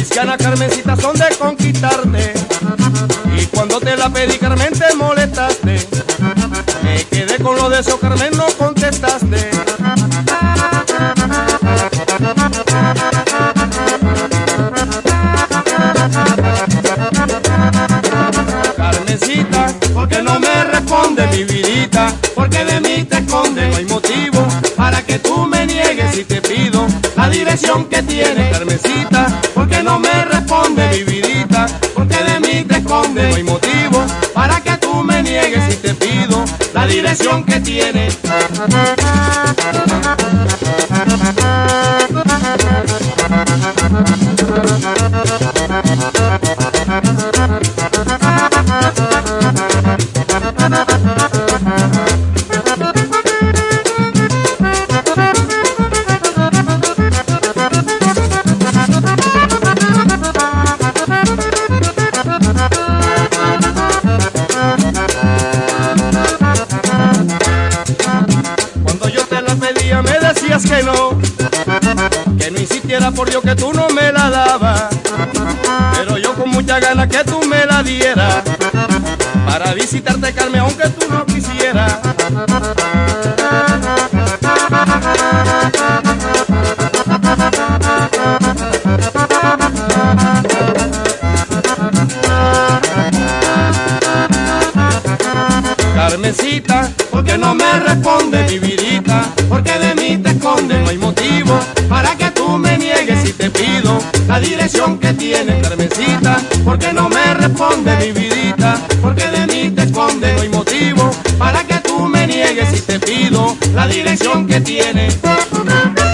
ganas, Carmencita, son de conquistarte. Y cuando te la pedí, Carmen, te molestaste. Me quedé con los deseos, Carmen, no contestaste. Carmencita, ¿por qué no me responde, mi vidita? Porque de mí te esconde. No hay motivo para que tú me niegues si te pido la dirección que tienes. Carmencita, ¿por qué no me responde, mi vidita? Porque de mí te esconde. No hay motivo para que tú me niegues si te pido la dirección que tienes. Me decías que no insistiera por Dios que tú no me la dabas, pero yo con mucha ganas que tú me la dieras, para visitarte, Carmen, aunque tú no quisieras. Carmencita, ¿por qué no me responde, mi vidita? Porque de mí te esconde. No hay motivo para que tú me niegues si te pido la dirección que tienes. Carmencita, ¿por qué no me responde, mi vidita? Porque de mí te esconde. No hay motivo para que tú me niegues si te pido la dirección que tienes.